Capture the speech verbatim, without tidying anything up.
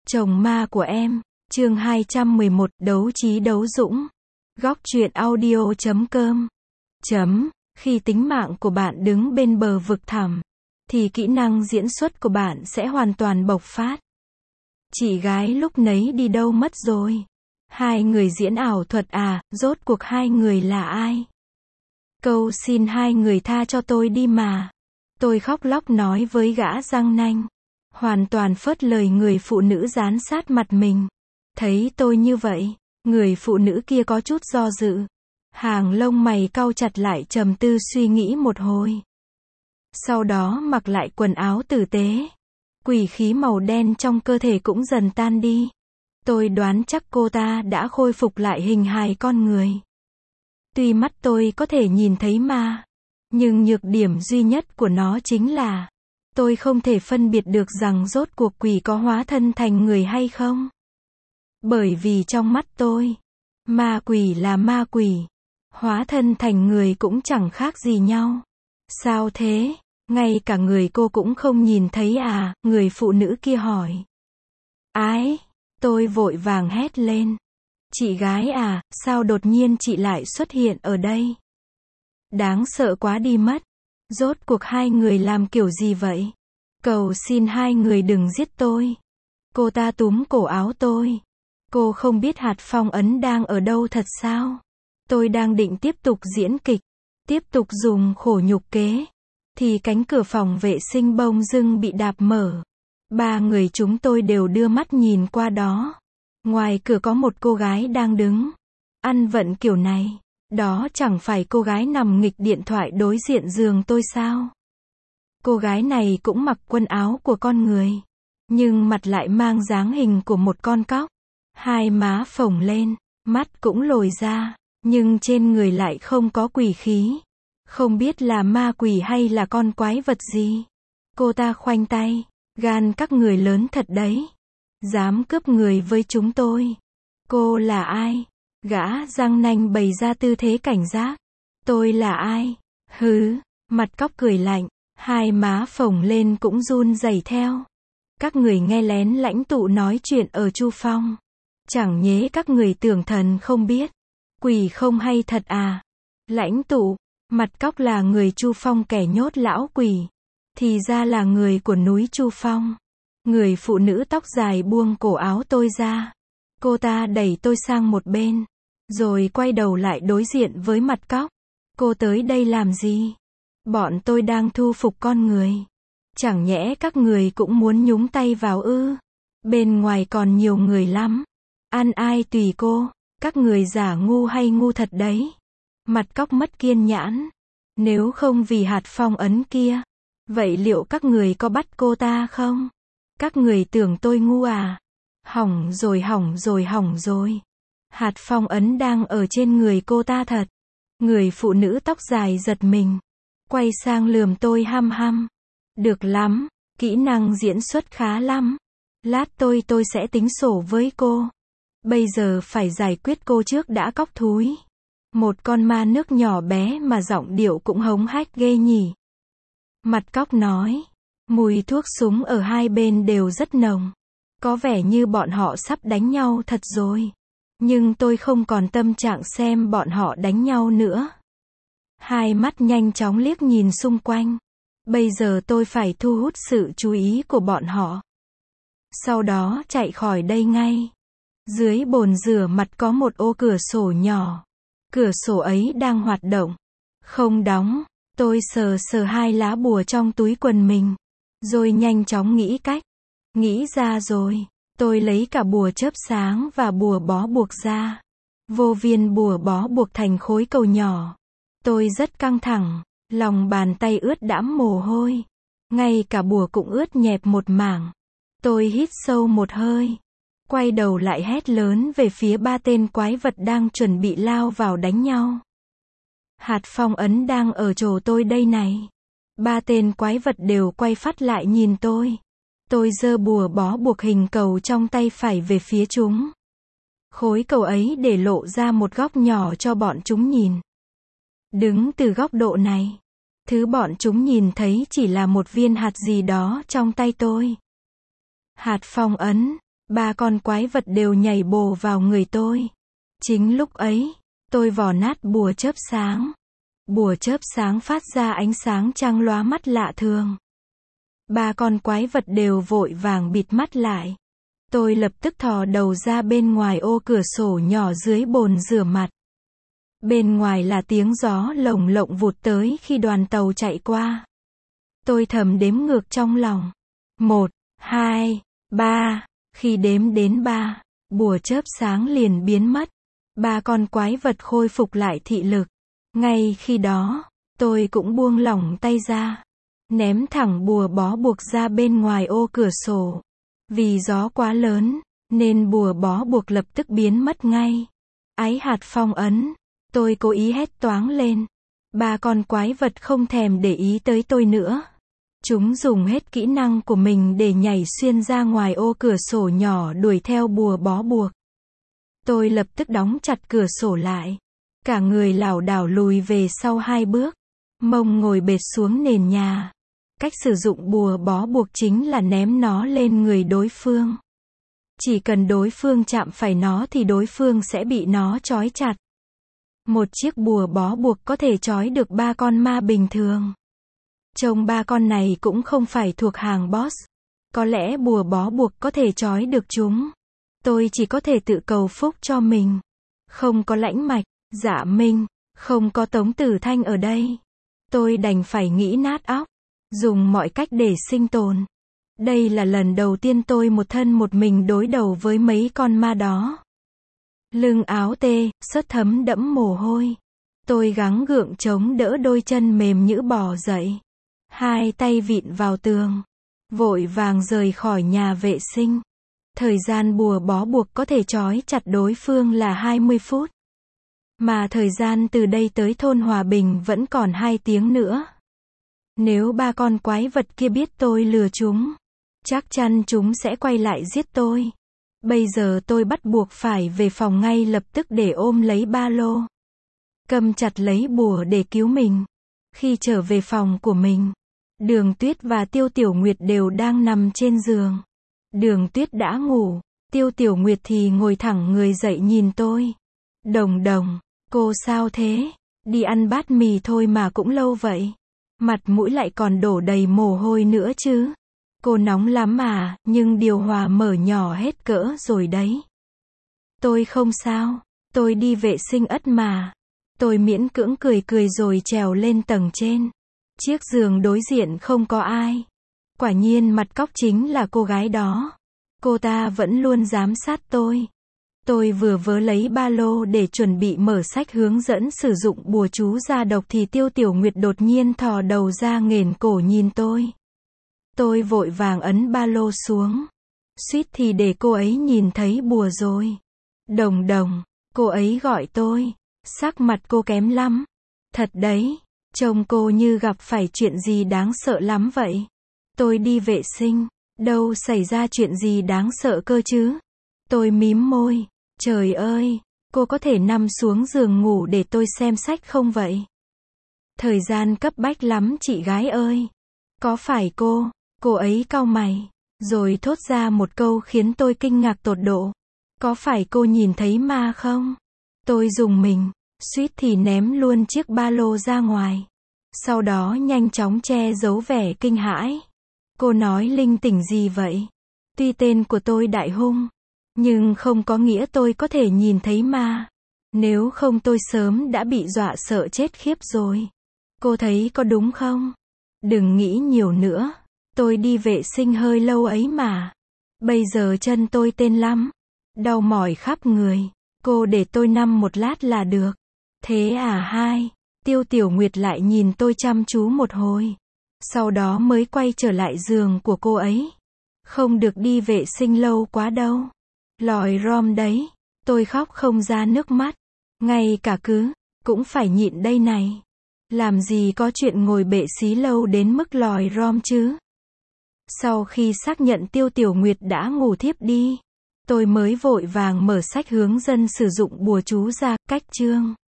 Chồng ma của em, chương hai trăm mười một, đấu trí đấu dũng. Góc truyện audio chấm com. Chấm, khi tính mạng của bạn đứng bên bờ vực thẳm, thì kỹ năng diễn xuất của bạn sẽ hoàn toàn bộc phát. Chị gái lúc nấy đi đâu mất rồi? Hai người diễn ảo thuật à, rốt cuộc hai người là ai? Câu xin hai người tha cho tôi đi mà. Tôi khóc lóc nói với gã răng nanh. Hoàn toàn phớt lời người phụ nữ dán sát mặt mình. Thấy tôi như vậy, người phụ nữ kia có chút do dự. Hàng lông mày cau chặt lại trầm tư suy nghĩ một hồi. Sau đó mặc lại quần áo tử tế. Quỷ khí màu đen trong cơ thể cũng dần tan đi. Tôi đoán chắc cô ta đã khôi phục lại hình hài con người. Tuy mắt tôi có thể nhìn thấy ma, nhưng nhược điểm duy nhất của nó chính là tôi không thể phân biệt được rằng rốt cuộc quỷ có hóa thân thành người hay không. Bởi vì trong mắt tôi, ma quỷ là ma quỷ, hóa thân thành người cũng chẳng khác gì nhau. Sao thế? Ngay cả người cô cũng không nhìn thấy à? Người phụ nữ kia hỏi. Ái, tôi vội vàng hét lên. Chị gái à, sao đột nhiên chị lại xuất hiện ở đây? Đáng sợ quá đi mất. Rốt cuộc hai người làm kiểu gì vậy? Cầu xin hai người đừng giết tôi. Cô ta túm cổ áo tôi. Cô không biết hạt phong ấn đang ở đâu thật sao? Tôi đang định tiếp tục diễn kịch, tiếp tục dùng khổ nhục kế, thì cánh cửa phòng vệ sinh bỗng dưng bị đạp mở. Ba người chúng tôi đều đưa mắt nhìn qua đó. Ngoài cửa có một cô gái đang đứng. Ăn vận kiểu này, đó chẳng phải cô gái nằm nghịch điện thoại đối diện giường tôi sao? Cô gái này cũng mặc quần áo của con người, nhưng mặt lại mang dáng hình của một con cóc. Hai má phồng lên, mắt cũng lồi ra, nhưng trên người lại không có quỷ khí. Không biết là ma quỷ hay là con quái vật gì. Cô ta khoanh tay, gan các người lớn thật đấy. Dám cướp người với chúng tôi. Cô là ai? Gã răng nanh bày ra tư thế cảnh giác. Tôi là ai? Hứ, mặt cóc cười lạnh, hai má phồng lên cũng run rẩy theo. Các người nghe lén lãnh tụ nói chuyện ở Chu Phong. Chẳng nhé các người tưởng thần không biết. Quỷ không hay thật à? Lãnh tụ, mặt cóc là người Chu Phong kẻ nhốt lão quỷ. Thì ra là người của núi Chu Phong. Người phụ nữ tóc dài buông cổ áo tôi ra. Cô ta đẩy tôi sang một bên, rồi quay đầu lại đối diện với mặt cóc. Cô tới đây làm gì? Bọn tôi đang thu phục con người. Chẳng nhẽ các người cũng muốn nhúng tay vào ư? Bên ngoài còn nhiều người lắm. Ăn ai tùy cô. Các người giả ngu hay ngu thật đấy. Mặt cóc mất kiên nhẫn. Nếu không vì hạt phong ấn kia, vậy liệu các người có bắt cô ta không? Các người tưởng tôi ngu à? Hỏng rồi hỏng rồi hỏng rồi. Hạt phong ấn đang ở trên người cô ta thật. Người phụ nữ tóc dài giật mình. Quay sang lườm tôi hăm hăm. Được lắm, kỹ năng diễn xuất khá lắm. Lát tôi tôi sẽ tính sổ với cô. Bây giờ phải giải quyết cô trước đã cóc thúi. Một con ma nước nhỏ bé mà giọng điệu cũng hống hách ghê nhỉ. Mặt cóc nói. Mùi thuốc súng ở hai bên đều rất nồng. Có vẻ như bọn họ sắp đánh nhau thật rồi. Nhưng tôi không còn tâm trạng xem bọn họ đánh nhau nữa. Hai mắt nhanh chóng liếc nhìn xung quanh. Bây giờ tôi phải thu hút sự chú ý của bọn họ. Sau đó chạy khỏi đây ngay. Dưới bồn rửa mặt có một ô cửa sổ nhỏ. Cửa sổ ấy đang hoạt động. Không đóng. Tôi sờ sờ hai lá bùa trong túi quần mình. Rồi nhanh chóng nghĩ cách. Nghĩ ra rồi. Tôi lấy cả bùa chớp sáng và bùa bó buộc ra. Vô viên bùa bó buộc thành khối cầu nhỏ. Tôi rất căng thẳng. Lòng bàn tay ướt đẫm mồ hôi. Ngay cả bùa cũng ướt nhẹp một mảng. Tôi hít sâu một hơi. Quay đầu lại hét lớn về phía ba tên quái vật đang chuẩn bị lao vào đánh nhau. Hạt phong ấn đang ở chỗ tôi đây này. Ba tên quái vật đều quay phát lại nhìn tôi. Tôi giơ bùa bó buộc hình cầu trong tay phải về phía chúng. Khối cầu ấy để lộ ra một góc nhỏ cho bọn chúng nhìn. Đứng từ góc độ này, thứ bọn chúng nhìn thấy chỉ là một viên hạt gì đó trong tay tôi. Hạt phong ấn. ba con quái vật đều nhảy bổ vào người tôi. Chính lúc ấy, tôi vò nát bùa chớp sáng. Bùa chớp sáng phát ra ánh sáng trắng lóa mắt lạ thường. Ba con quái vật đều vội vàng bịt mắt lại. Tôi lập tức thò đầu ra bên ngoài ô cửa sổ nhỏ dưới bồn rửa mặt. Bên ngoài là tiếng gió lồng lộng vụt tới khi đoàn tàu chạy qua. Tôi thầm đếm ngược trong lòng. Một, hai, ba. Khi đếm đến ba, bùa chớp sáng liền biến mất. Ba con quái vật khôi phục lại thị lực. Ngay khi đó, tôi cũng buông lỏng tay ra. Ném thẳng bùa bó buộc ra bên ngoài ô cửa sổ. Vì gió quá lớn, nên bùa bó buộc lập tức biến mất ngay. Ái hạt phong ấn. Tôi cố ý hét toáng lên. Ba con quái vật không thèm để ý tới tôi nữa. Chúng dùng hết kỹ năng của mình để nhảy xuyên ra ngoài ô cửa sổ nhỏ đuổi theo bùa bó buộc. Tôi lập tức đóng chặt cửa sổ lại. Cả người lảo đảo lùi về sau hai bước. Mông ngồi bệt xuống nền nhà. Cách sử dụng bùa bó buộc chính là ném nó lên người đối phương. Chỉ cần đối phương chạm phải nó thì đối phương sẽ bị nó trói chặt. Một chiếc bùa bó buộc có thể trói được ba con ma bình thường. Trông ba con này cũng không phải thuộc hàng boss. Có lẽ bùa bó buộc có thể trói được chúng. Tôi chỉ có thể tự cầu phúc cho mình. Không có Lãnh Mạch, Dạ Minh, không có Tống Tử Thanh ở đây. Tôi đành phải nghĩ nát óc, dùng mọi cách để sinh tồn. Đây là lần đầu tiên tôi một thân một mình đối đầu với mấy con ma đó. Lưng áo tê, sớt thấm đẫm mồ hôi. Tôi gắng gượng chống đỡ đôi chân mềm nhũn bò dậy. Hai tay vịn vào tường. Vội vàng rời khỏi nhà vệ sinh. Thời gian bùa bó buộc có thể trói chặt đối phương là hai mươi phút. Mà thời gian từ đây tới thôn Hòa Bình vẫn còn hai tiếng nữa. Nếu ba con quái vật kia biết tôi lừa chúng, chắc chắn chúng sẽ quay lại giết tôi. Bây giờ tôi bắt buộc phải về phòng ngay lập tức để ôm lấy ba lô. Cầm chặt lấy bùa để cứu mình. Khi trở về phòng của mình, Đường Tuyết và Tiêu Tiểu Nguyệt đều đang nằm trên giường. Đường Tuyết đã ngủ, Tiêu Tiểu Nguyệt thì ngồi thẳng người dậy nhìn tôi. Đồng Đồng, cô sao thế? Đi ăn bát mì thôi mà cũng lâu vậy. Mặt mũi lại còn đổ đầy mồ hôi nữa chứ. Cô nóng lắm mà, nhưng điều hòa mở nhỏ hết cỡ rồi đấy. Tôi không sao, tôi đi vệ sinh ất mà. Tôi miễn cưỡng cười cười rồi trèo lên tầng trên. Chiếc giường đối diện không có ai. Quả nhiên mặt cóc chính là cô gái đó. Cô ta vẫn luôn giám sát tôi. Tôi vừa vớ lấy ba lô để chuẩn bị mở sách hướng dẫn sử dụng bùa chú ra độc thì Tiêu Tiểu Nguyệt đột nhiên thò đầu ra nghển cổ nhìn tôi. Tôi vội vàng ấn ba lô xuống. Suýt thì để cô ấy nhìn thấy bùa rồi. Đồng Đồng, cô ấy gọi tôi. Sắc mặt cô kém lắm. Thật đấy, trông cô như gặp phải chuyện gì đáng sợ lắm vậy. Tôi đi vệ sinh, đâu xảy ra chuyện gì đáng sợ cơ chứ. Tôi mím môi. Trời ơi, cô có thể nằm xuống giường ngủ để tôi xem sách không vậy? Thời gian cấp bách lắm chị gái ơi. Có phải cô? Cô ấy cau mày, rồi thốt ra một câu khiến tôi kinh ngạc tột độ. Có phải cô nhìn thấy ma không? Tôi rùng mình, suýt thì ném luôn chiếc ba lô ra ngoài. Sau đó nhanh chóng che giấu vẻ kinh hãi. Cô nói linh tinh gì vậy? Tuy tên của tôi Đại Hung, nhưng không có nghĩa tôi có thể nhìn thấy ma. Nếu không tôi sớm đã bị dọa sợ chết khiếp rồi. Cô thấy có đúng không? Đừng nghĩ nhiều nữa. Tôi đi vệ sinh hơi lâu ấy mà. Bây giờ chân tôi tên lắm. Đau mỏi khắp người. Cô để tôi nằm một lát là được. Thế à hai. Tiêu Tiểu Nguyệt lại nhìn tôi chăm chú một hồi. Sau đó mới quay trở lại giường của cô ấy. Không được đi vệ sinh lâu quá đâu. Lòi rom đấy. Tôi khóc không ra nước mắt. Ngay cả cứ, cũng phải nhịn đây này. Làm gì có chuyện ngồi bệ xí lâu đến mức lòi rom chứ. Sau khi xác nhận Tiêu Tiểu Nguyệt đã ngủ thiếp đi, tôi mới vội vàng mở sách hướng dẫn sử dụng bùa chú ra, cách chương.